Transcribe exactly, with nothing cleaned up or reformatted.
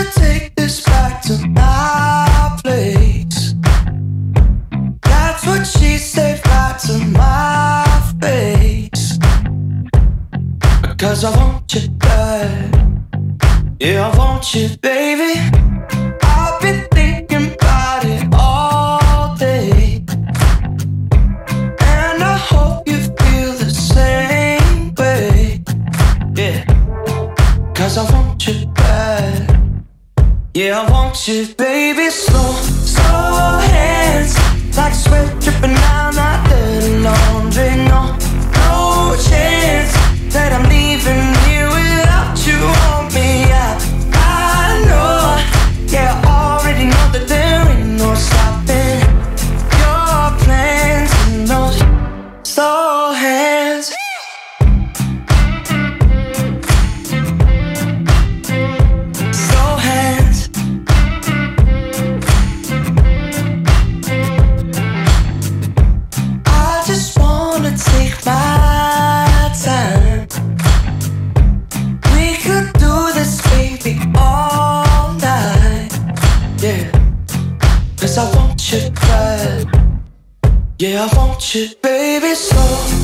take this back to my place. That's what she said right to my face. Because I want you bad. Yeah, I want you, baby. I've been thinking about it all day, and I hope you feel the same way. Yeah, cause I want you bad. Yeah, I want you, baby. Slow, slow hands, like sweat dripping down my dirty laundry. No, no chance that I'm leaving here without you on me. I, I know, yeah, I already know that there ain't no stopping your plans and those slow hands. Slow hands. I just wanna take my time. We could do this, baby, all night. Yeah, cause I want you bad. Yeah, I want you, baby, slow.